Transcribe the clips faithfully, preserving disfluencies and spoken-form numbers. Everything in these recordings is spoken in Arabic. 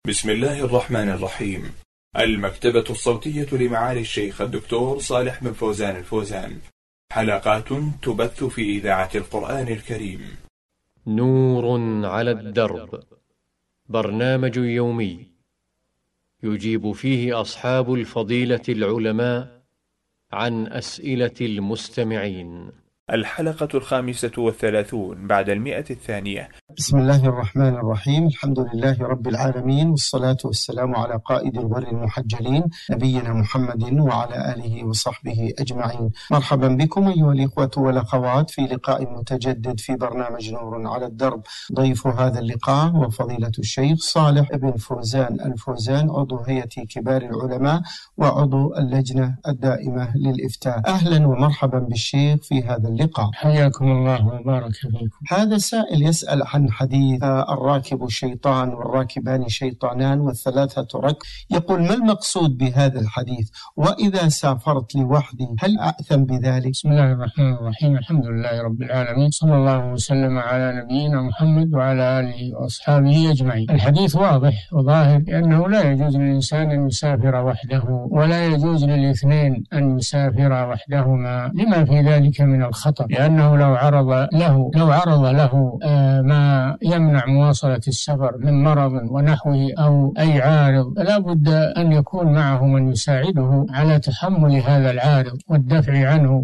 بسم الله الرحمن الرحيم. المكتبة الصوتية لمعالي الشيخ الدكتور صالح بن فوزان الفوزان، حلقات تبث في إذاعة القرآن الكريم. نور على الدرب، برنامج يومي يجيب فيه أصحاب الفضيلة العلماء عن أسئلة المستمعين. الحلقة الخامسة والثلاثون بعد المئة الثانية. بسم الله الرحمن الرحيم. الحمد لله رب العالمين، والصلاة والسلام على قائد الغر المحجلين نبينا محمد وعلى آله وصحبه أجمعين. مرحبا بكم أيها الإخوة والأخوات في لقاء متجدد في برنامج نور على الدرب. ضيف هذا اللقاء وفضيلة الشيخ صالح بن فوزان الفوزان، عضو هيئة كبار العلماء وعضو اللجنة الدائمة للإفتاء. أهلا ومرحبا بالشيخ في هذا اللقاء. حياكم الله وبارك فيكم. هذا سائل يسأل عن حديث الراكب شيطان والراكبان شيطانان والثلاثة ركب، يقول: ما المقصود بهذا الحديث؟ وإذا سافرت لوحدي هل أأثم بذلك؟ بسم الله الرحمن الرحيم. الحمد لله رب العالمين، صلى الله وسلم على نبينا محمد وعلى آله وأصحابه أجمعين. الحديث واضح وظاهر لأنه لا يجوز للإنسان أن يسافر وحده، ولا يجوز للاثنين أن يسافر وحدهما لما في ذلك من الخطر، لأنه لو عرض له لو عرض له آه ما يمنع مواصلة السفر من مرض ونحوه أو أي عارض، لا بد أن يكون معه من يساعده على تحمل هذا العارض والدفع عنه.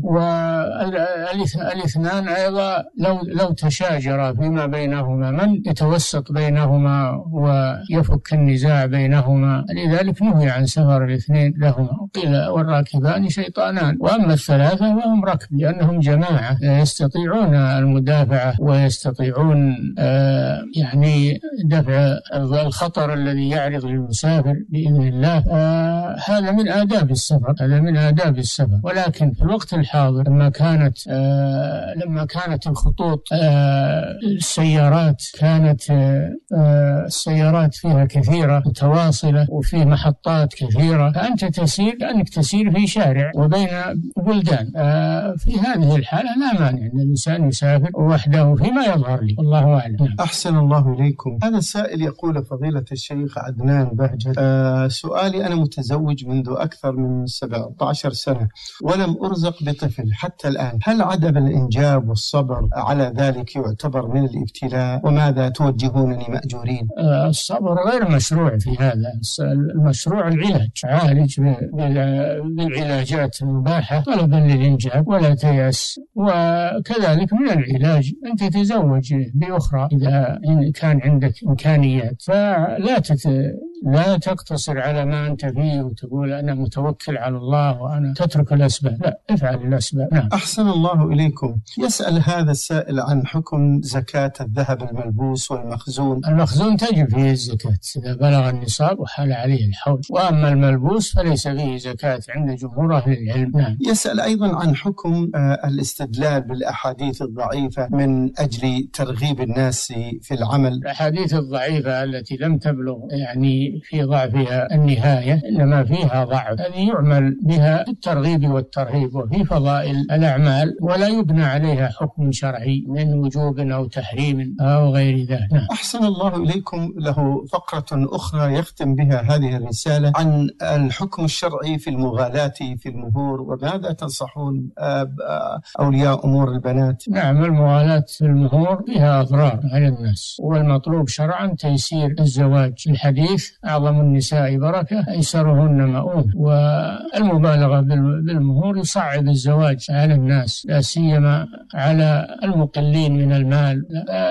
والاثنان أيضا لو لو تشاجرا فيما بينهما، من يتوسط بينهما ويفك النزاع بينهما؟ لذلك نهي عن سفر الاثنين لهما. قيل: والراكبان شيطانان. وأما الثلاثة وهم ركب، لأنهم جماعة يستطيعون المدافعة ويستطيعون آه يعني دفع الخطر الذي يعرض للمسافر بإذن الله. آه هذا من آداب السفر هذا من آداب السفر ولكن في الوقت الحاضر لما كانت آه لما كانت الخطوط آه السيارات كانت آه السيارات فيها كثيرة متواصلة وفي محطات كثيرة، فأنت تسير كأنك تسير في شارع وبين بلدان. آه في هذه الحالة لا مانع أن الإنسان يسافر وحده فيما يظهر لي، والله أعلم. أحسن الله إليكم. هذا السائل يقول: فضيلة الشيخ عدنان بهجت، آه سؤالي: أنا متزوج منذ أكثر من سبعة عشر سنة ولم أرزق بطفل حتى الآن، هل عدم الإنجاب والصبر على ذلك يعتبر من الابتلاء؟ وماذا توجهونني مأجورين؟ آه الصبر غير مشروع في هذا. المشروع العلاج، عالج بالعلاجات المباحة طلبا للإنجاب ولا تيأس. وكذلك من العلاج أن تتزوج بأخرى إذا كان عندك إمكانيات، فلا تت... لا تقتصر على ما أنت فيه وتقول أنا متوكل على الله وأنا تترك الأسباب، لا، افعل الأسباب. نعم. أحسن الله إليكم. يسأل هذا السائل عن حكم زكاة الذهب الملبوس والمخزون. المخزون تجب فيه الزكاة إذا بلغ النصاب وحال عليه الحول، وأما الملبوس فليس فيه زكاة عند جمهور أهل العلم. نعم. يسأل أيضا عن حكم الاستدلال بالأحاديث الضعيفة من أجل ترغيب الناس في العمل. الأحاديث الضعيفة التي لم تبلغ يعني في ضعفها النهاية، إنما فيها ضعف، هذه يعمل بها في الترغيب والترهيب وفي فضائل الأعمال، ولا يبنى عليها حكم شرعي من وجوب أو تحريم أو غير ذلك. نعم. أحسن الله إليكم. له فقرة أخرى يختم بها هذه الرسالة عن الحكم الشرعي في المغالاة في المهور، وماذا تنصحون أولياء أمور البنات؟ نعم، المغالاة في المهور فيها أضرار على الناس، والمطلوب شرعا تيسير الزواج. الحديث: أعظم النساء بركة أيسرهن مؤونة. والمبالغة بالمهور يصعب الزواج على الناس، لا سيما على المقلين من المال،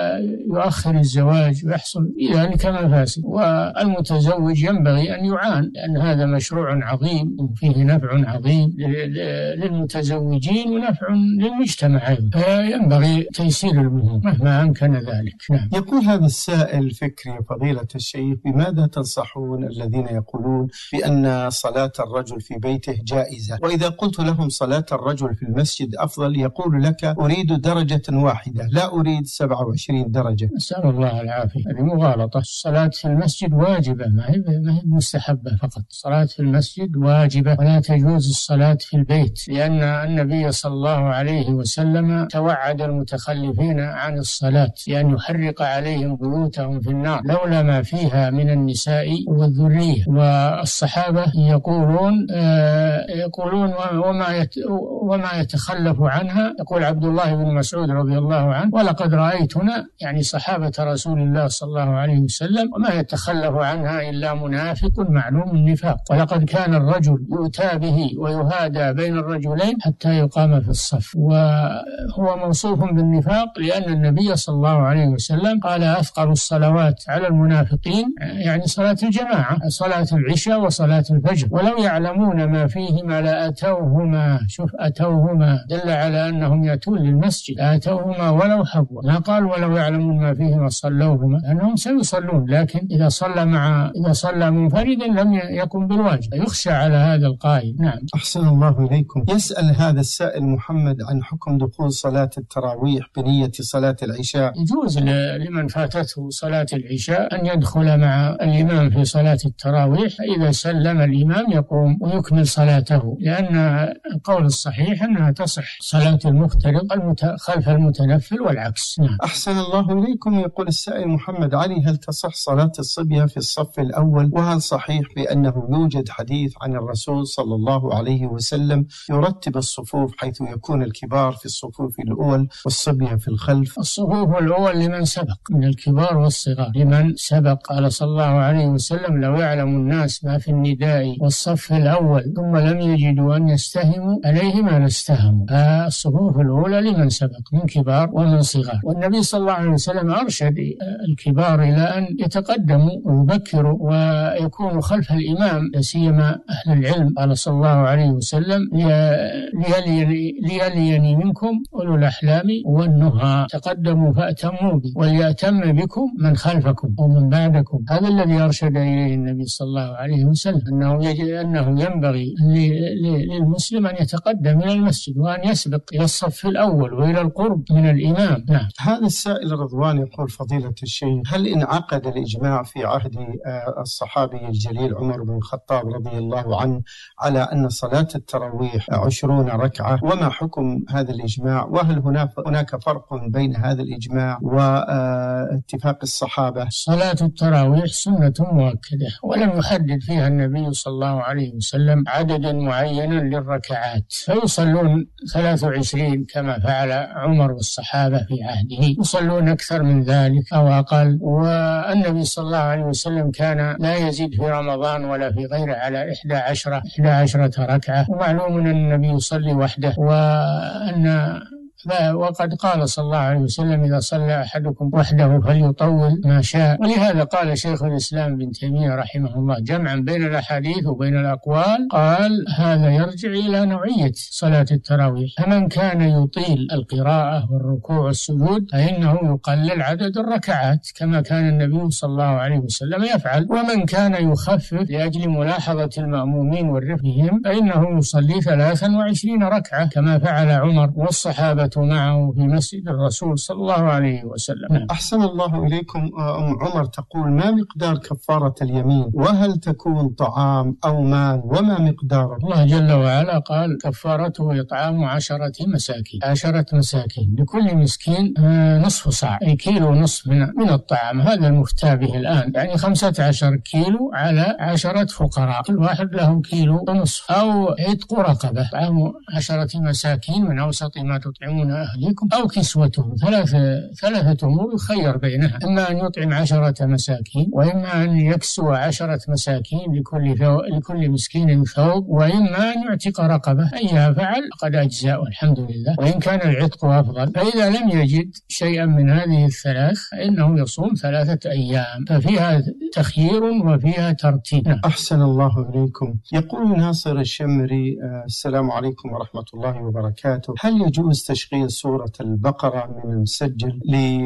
يؤخر الزواج ويحصل بذلك مفاسد. والمتزوج ينبغي أن يعان، لأن هذا مشروع عظيم وفيه نفع عظيم للمتزوجين ونفع للمجتمع أيضا، ينبغي تيسير المهور مهما أمكن ذلك. نعم. يقول هذا السائل: فكري فضيلة الشيخ، بماذا تنصحون الذين يقولون بأن صلاة الرجل في بيته جائزة، وإذا قلت لهم صلاة الرجل في المسجد أفضل يقول لك: أريد درجة واحدة لا أريد سبعة وعشرين درجة؟ نسأل الله العافية. هذه مغالطة. الصلاة في المسجد واجبة، ما هي ما هي مستحبة فقط. الصلاة في المسجد واجبة، ولا تجوز الصلاة في البيت، لأن النبي صلى الله عليه وسلم توعد المتخلفين عن الصلاة بأن يحرق عليهم بيوتهم في النار، لولا ما فيها من النساء النساء والذرية. والصحابة يقولون يقولون وما وما يتخلف عنها، يقول عبد الله بن مسعود رضي الله عنه: ولقد رأيتنا، يعني صحابة رسول الله صلى الله عليه وسلم، وما يتخلف عنها إلا منافق معلوم النفاق، ولقد كان الرجل يؤتى به ويهادى بين الرجلين حتى يقام في الصف. وهو موصوف بالنفاق لأن النبي صلى الله عليه وسلم قال: أثقل الصلوات على المنافقين يعني صلاة الجماعة، صلاة العشاء وصلاة الفجر، ولو يعلمون ما فيهما لأتوهما. شوف، أتوهما دل على أنهم يأتون للمسجد، أتوهما ولو حبوا، ما قال ولو يعلمون ما فيهما صلوهما، لأنهم سيصلون، لكن إذا صلى مع إذا صلى منفردا لم يكن بالواجب، يخشى على هذا القائل. نعم. أحسن الله إليكم. يسأل هذا السائل محمد عن حكم دخول صلاة التراويح بنية صلاة العشاء. يجوز لمن فاتته صلاة العشاء أن يدخل مع الإمام في صلاة التراويح، إذا سلم الإمام يقوم ويكمل صلاته، لأن القول الصحيح أنها تصح صلاة المفترض خلف المتنفل والعكس. نعم. أحسن الله إليكم. يقول السائل محمد علي: هل تصح صلاة الصبية في الصف الأول؟ وهل صحيح بأنه يوجد حديث عن الرسول صلى الله عليه وسلم يرتب الصفوف حيث يكون الكبار في الصفوف الأول والصبية في الخلف؟ الصفوف الأول لمن سبق من الكبار والصغار، لمن سبق. قال صلى الله عليه وسلم: لو يعلم الناس ما في النداء والصف الأول ثم لم يجدوا أن يستهموا عليه ما لاستهموا. الصفوف الأولى لمن سبق من كبار ومن صغار. والنبي صلى الله عليه وسلم أرشد الكبار إلى أن يتقدموا ويبكروا ويكونوا خلف الإمام، سيما أهل العلم. قال صلى الله عليه وسلم: ليليني منكم أولو الأحلام والنهى، تقدموا فأتموا بي، وليأتم بكم من خلفكم أو من بعدكم. هذا الذي أرشد إليه النبي صلى الله عليه وسلم، أنه أنه ينبغي للمسلم أن يتقدم إلى المسجد وأن يسبق إلى الصف الأول وإلى القرب من الإمام. نعم. هذا السائل رضوان يقول: فضيلة الشيخ، هل انعقد الإجماع في عهد الصحابي الجليل عمر بن الخطاب رضي الله عنه على أن صلاة التراويح عشرون ركعة؟ وما حكم هذا الإجماع؟ وهل هناك فرق بين هذا الإجماع واتفاق الصحابة؟ صلاة التراويح سنة مؤكدة، ولم يحدد فيها النبي صلى الله عليه وسلم عددا معينا للركعات، فيصلون ثلاث وعشرين كما فعل عمر والصحابة في عهده، يصلون أكثر من ذلك أو أقل. والنبي صلى الله عليه وسلم كان لا يزيد في رمضان ولا في غيره على إحدى عشرة إحدى عشرة ركعة. ومعلوم أن النبي يصلي وحده، وأن وقد قال صلى الله عليه وسلم: إذا صلى أحدكم وحده فليطول ما شاء. ولهذا قال شيخ الإسلام ابن تيمية رحمه الله جمعا بين الأحاديث وبين الأقوال، قال: هذا يرجع إلى نوعية صلاة التراويح، فمن كان يطيل القراءة والركوع والسجود فإنه يقلل عدد الركعات كما كان النبي صلى الله عليه وسلم يفعل، ومن كان يخفف لأجل ملاحظة المأمومين والرفهم فإنه يصلي ثلاثا وعشرين ركعة كما فعل عمر والصحابة معه في مسجد الرسول صلى الله عليه وسلم. أحسن الله إليكم. أم عمر تقول: ما مقدار كفارة اليمين؟ وهل تكون طعام أو مال؟ وما مقداره؟ الله جل وعلا قال: كفارته إطعام عشرة مساكين عشرة مساكين لكل مسكين نصف صاع، أي كيلو ونصف من, من الطعام. هذا المفتى به الآن، يعني خمسة عشر كيلو على عشرة فقراء، كل واحد له كيلو ونصف. أو عتق رقبة، طعام عشرة مساكين من أوسط ما تطعمون أهليكم، أو كسوتهم. ثلاثة ثلاثة أمور يخير بينها: إما أن يطعم عشرة مساكين، وإما أن يكسو عشرة مساكين لكل لكل مسكين ثوب، وإما أن يعتق رقبة. أيها فعل قد أجزاء والحمد لله، وإن كان العتق أفضل. فإذا لم يجد شيئا من هذه الثلاث فإنه يصوم ثلاثة أيام، ففيها تخيير وفيها ترتيب. أحسن الله إليكم. يقول ناصر الشمري: السلام عليكم ورحمة الله وبركاته، هل يجوز تشغيل سورة البقرة من المسجل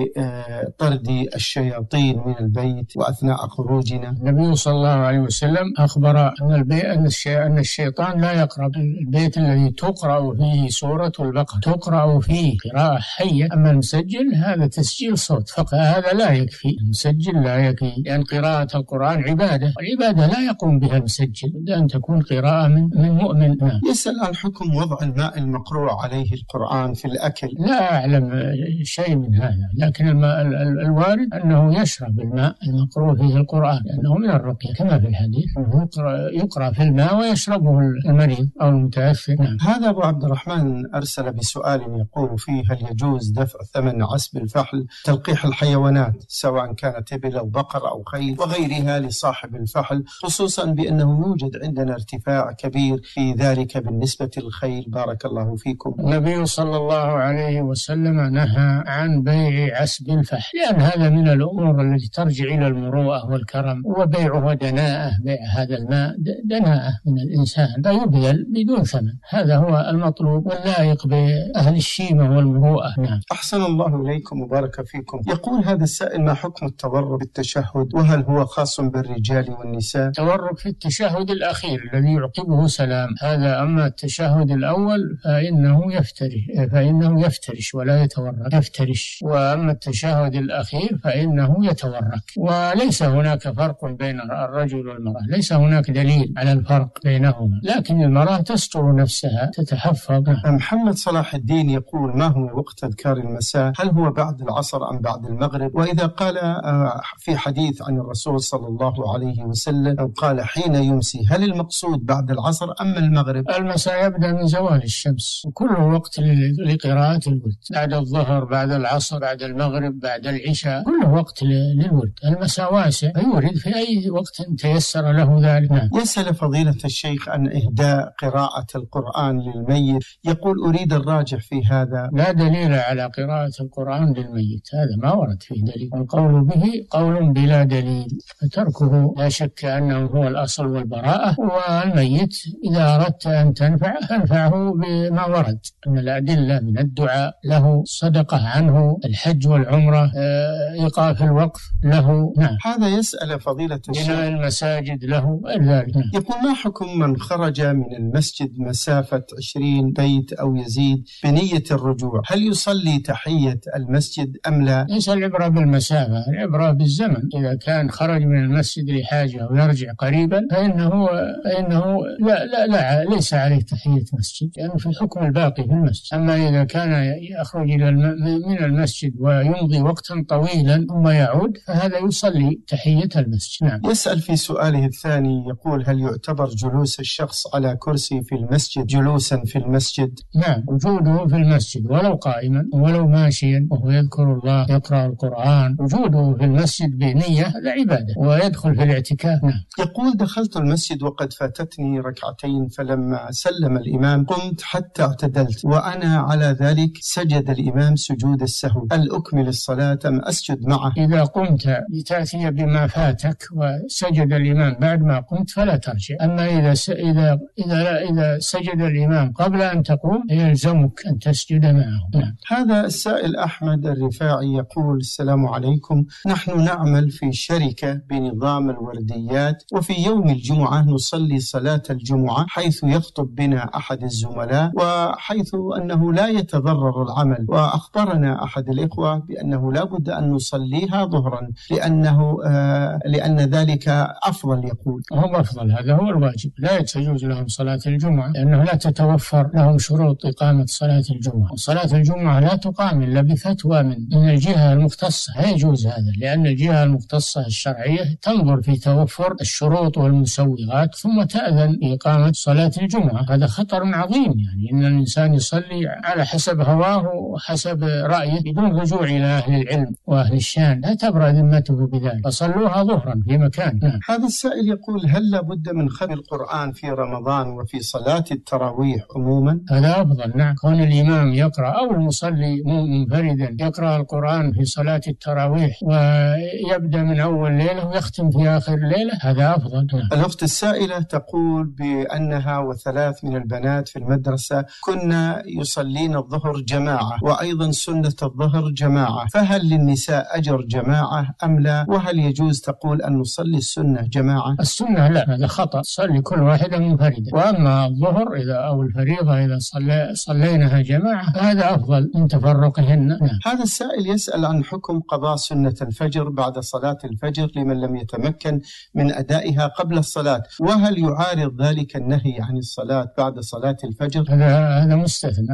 لطرد الشياطين من البيت وأثناء خروجنا؟ النبي صلى الله عليه وسلم أخبر أن البيت أن الشيطان لا يقرب البيت الذي تقرأ فيه سورة البقرة، تقرأ فيه قراءة حية. أما المسجل هذا تسجيل صوت فقط، هذا لا يكفي. المسجل لا يكفي، لأن قراءة القرآن عبادة، والعبادة لا يقوم بها المسجل، بد أن تكون قراءة من, من مؤمن. يسأل عن حكم وضع الماء المقروء عليه القرآن في الأكل؟ لا أعلم شيء من هذا، لكن الماء الوارد أنه يشرب الماء المقروء فيه القرآن، لأنه من الرقية كما في الحديث، يقرأ في الماء ويشربه المريض أو المتأثر. نعم. هذا أبو عبد الرحمن أرسل بسؤال يقول فيه: هل يجوز دفع ثمن عسب الفحل تلقيح الحيوانات سواء كانت إبل أو بقر أو خيل وغيرها لصاحب الفحل، خصوصا بأنه يوجد عندنا ارتفاع كبير في ذلك بالنسبة للخيل؟ بارك الله فيكم. النبي صلى الله عليه وسلم نهى عن بيع عسب الفحل، لأن هذا من الأمور التي ترجع إلى المروءة والكرم، وبيعه دناءة، بيع هذا الماء دناءة من الإنسان لا يبذل بدون ثمن، هذا هو المطلوب واللائق بأهل الشيمة والمروءة. نعم. أحسن الله إليكم وبارك فيكم. يقول هذا السائل: ما حكم التورك بالتشهد، وهل هو خاص بالرجال والنساء؟ التورك في التشهد الأخير الذي يعقبه سلام، هذا. أما التشهد الأول فإنه يفترش فإنه يفترش ولا يتورك، يفترش. وأما التشهد الأخير فإنه يتورك. وليس هناك فرق بين الرجل والمرأة، ليس هناك دليل على الفرق بينهما، لكن المرأة تستر نفسها، تتحفظ. محمد صلاح الدين يقول: ما هو وقت أذكار المساء؟ هل هو بعد العصر أم بعد المغرب؟ وإذا قال في حديث عن الرسول صلى الله عليه وسلم قال حين يمسي، هل المقصود بعد العصر أم المغرب؟ المساء يبدأ من زوال الشمس، وكله وقت لقراءة الورد، بعد الظهر، بعد العصر، بعد المغرب، بعد العشاء، كله وقت للورد. المساء واسع فيورد في أي وقت تيسر له ذلك. نعم. يسأل فضيلة الشيخ عن إهداء قراءة القرآن للميت، يقول: أريد الراجح في هذا. لا دليل على قراءة القرآن للميت، هذا ما ورد فيه دليل، والقول به قول بلا دليل، فتركه لا شك أنه هو الأصل والبراءة. والميت إذا أردت أن تنفع فانفعه بما ورد من الأدلة، من الدعاء له، صدقة عنه، الحج والعمرة، إيقاف الوقف له. نعم. هذا يسأل فضيلة الشيخ: بناء المساجد له ذلك. نعم. يقول: ما حكم من خرج من المسجد مسافة عشرين بيت أو يزيد بنية الرجوع، هل يصلي تحية المسجد أم لا؟ ليس العبرة بالمسافة، العبرة بالزمن. إذا كان خرج من المسجد لحاجة ويرجع قريبا فإنه فإنه لا لا لا ليس عليه تحية مسجد، لأنه يعني في الحكم الباقي في المسجد. أما إذا كان يخرج إلى من المسجد ويمضي وقتا طويلا ثم يعود فهذا يصلي تحية المسجد. نعم. يسأل في سؤاله الثاني يقول: هل يعتبر جلوس الشخص على كرسي في المسجد جلوسا في المسجد؟ نعم، وجوده في المسجد ولو قائما ولو ماشيا وهو يذكر الله يقرأ القرآن، وجوده في المسجد بنية هذا عبادة ويدخل في الاعتكاف. نعم. يقول: دخلت المسجد وقد فاتتني ركعتين، فلما سلم الإمام قمت حتى اعتدلت وأنا على ذلك سجد الإمام سجود السهو، هل أكمل الصلاة أم أسجد معه؟ إذا قمت لتأتي بما فاتك وسجد الإمام بعد ما قمت فلا ترجع. أما إذا س... إذا إذا إذا سجد الإمام قبل أن تقوم يلزمك أن تسجد معه. نعم. هذا السائل أحمد الرفاعي يقول: السلام عليكم، نحن نعمل في شركة بنظام الورديات، وفي يوم الجمعة نصلي صلاة الجمعة حيث يخطب بنا أحد الزملاء، وحيث أنه لا يتضرر العمل، وأخبرنا أحد الإخوة بأنه لا بد أن نصليها ظهرا لأنه آه لأن ذلك أفضل. يقول: هم أفضل، هذا هو الواجب، لا يجوز لهم صلاة الجمعة لأنه لا تتوفر لهم شروط إقامة صلاة الجمعة، وصلاة الجمعة لا تقام إلا بفتوى من من الجهة المختصة، لا يجوز هذا، لأن الجهة المختصة الشرعية تنظر في توفر الشروط والمسوغات ثم تأذن بإقامة صلاة الجمعة. هذا خطر عظيم، يعني إن الإنسان يصلي على حسب هواه وحسب رأيه بدون رجوع إلى أهل العلم وأهل الشان، لا تبرأ ذمته بذلك، فصلوها ظهرا في مكان. نعم. هذا السائل يقول: هل لابد من ختم القرآن في رمضان وفي صلاة التراويح عموما؟ هذا أفضل. نعم، كون الإمام يقرأ أو المصلي منفردا يقرأ القرآن في صلاة التراويح ويبدأ من أول ليلة ويختم في آخر ليلة هذا أفضل. نعم. الأخت السائلة تقول بأنها وثلاث من البنات في المدرسة كنا يصلين الظهر جماعة وأيضا سنة الظهر جماعة، فهل للنساء أجر جماعة أم لا؟ وهل يجوز تقول أن نصلي السنة جماعة؟ السنة لا، هذا خطأ، صلي كل واحدة منفردة. وأما الظهر إذا أو الفريضة إذا صلي صليناها جماعة فهذا أفضل من تفرقهن. نعم. هذا السائل يسأل عن حكم قضاء سنة الفجر بعد صلاة الفجر لمن لم يتمكن من أدائها قبل الصلاة، وهل يعارض ذلك النهي عن الصلاة بعد صلاة الفجر؟ هذا هذا مستثنى، يجوز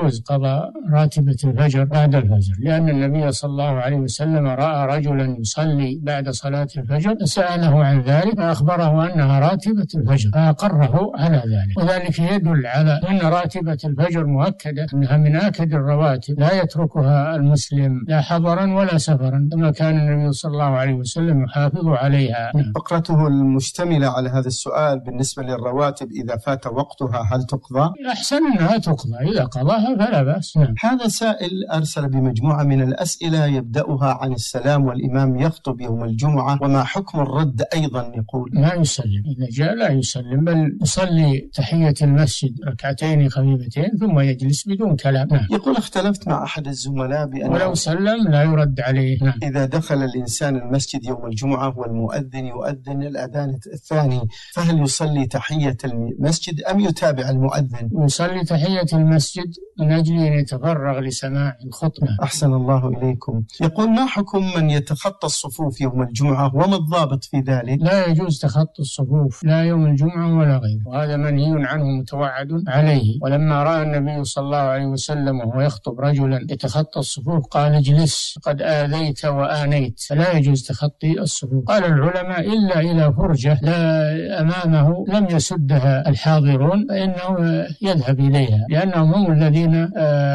يجوز قضاء راتبة الفجر بعد الفجر، لأن النبي صلى الله عليه وسلم رأى رجلا يصلي بعد صلاة الفجر فسأله عن ذلك فأخبره أنها راتبة الفجر فأقره على ذلك، وذلك يدل على أن راتبة الفجر مؤكدة، أنها من آكد الرواتب لا يتركها المسلم لا حضرا ولا سفرا، كما كان النبي صلى الله عليه وسلم يحافظ عليها. فقرته المشتملة على هذا السؤال بالنسبة للرواتب إذا فات وقتها هل تقضى؟ الأحسن أنها تقضى، إذا قضاها فلا بأس. نعم. هذا سائل أرسل بمجموعة من الأسئلة يبدأها عن السلام والإمام يخطب يوم الجمعة، وما حكم الرد أيضا يقول؟ لا يسلم، إذا جاء لا يسلم، بل يصلي تحية المسجد ركعتين خفيفتين ثم يجلس بدون كلام. نعم. يقول اختلفت مع أحد الزملاء بأن ولو سلم لا يرد عليه. نعم. إذا دخل الإنسان المسجد يوم الجمعة والمؤذن يؤذن الأذان الثاني فهل يصلي تحية المسجد أم يتابع المؤذن؟ يصلي تحية المسجد من أجل أن يتفرغ لسماع الخطبة. أحسن الله إليكم. يقول ما حكم من يتخطى الصفوف يوم الجمعة وما الضابط في ذلك؟ لا يجوز تخطي الصفوف لا يوم الجمعة ولا غيره، وهذا منهي عنه متوعد عليه. ولما رأى النبي صلى الله عليه وسلم وهو يخطب رجلا يتخطى الصفوف قال اجلس قد آذيت وآنيت، فلا يجوز تخطي الصفوف. قال العلماء إلا إلى فرجة لا أمامه لم يسدها الحاضرون فإنه يذهب إليها، لأنهم هم الذين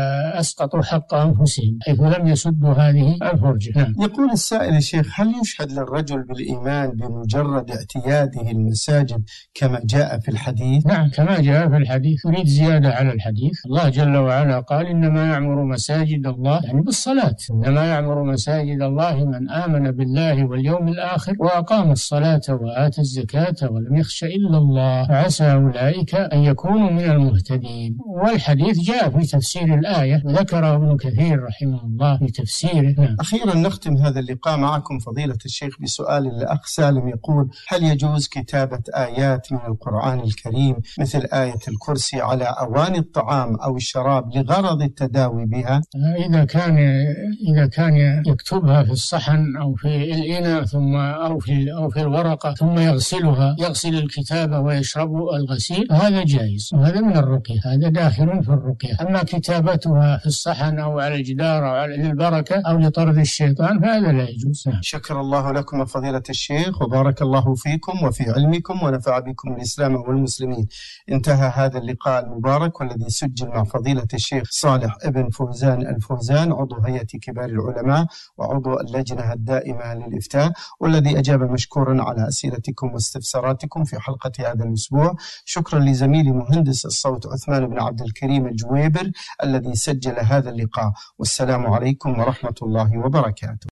أسقطوا حق أنفسهم حيث لم يسدوا هذه الفرجة. نعم. يقول السائل الشيخ هل يشهد للرجل بالإيمان بمجرد اعتياده المساجد كما جاء في الحديث؟ نعم كما جاء في الحديث، يريد زيادة على الحديث. الله جل وعلا قال إنما يعمر مساجد الله يعني بالصلاة، إنما يعمر مساجد الله من آمن بالله واليوم الآخر وأقام الصلاة وآتى الزكاة ولم يخش إلا الله فعسى أولئك أن يكونوا من المهتدين. والحديث جاء في تفسير الآية وذكره ابن كثير رحمه الله في تفسيره. نعم. أخيرا نختم هذا اللقاء معكم فضيلة الشيخ بسؤال الأخ سالم يقول هل يجوز كتابة آيات من القرآن الكريم مثل آية الكرسي على أواني الطعام أو الشراب لغرض التداوي بها؟ إذا كان إذا كان يكتبها في الصحن أو في الإناء ثم أو في أو في الورقة ثم يغسلها يغسل الكتابة ويشرب الغسيل هذا جائز، وهذا من الرقية، هذا داخل في الرقية. أما كتابتها في الصحن أو على الجدار أو على للبركة أو لطرد الشيطان فهذا لا يجوز. شكر الله لكم فضيلة الشيخ وبارك الله فيكم وفي علمكم ونفع بكم الإسلام والمسلمين. انتهى هذا اللقاء المبارك والذي سجل مع فضيلة الشيخ صالح ابن فوزان الفوزان عضو هيئة كبار العلماء وعضو اللجنة الدائمة للإفتاء، والذي أجاب مشكورا على أسئلتكم واستفساراتكم في حلقة هذا الأسبوع. شكرا لزميلي مهندس الصوت عثمان بن عبد الكريم الجويبر الذي سجل هذا اللقاء، والسلام عليكم ورحمة الله وبركاته.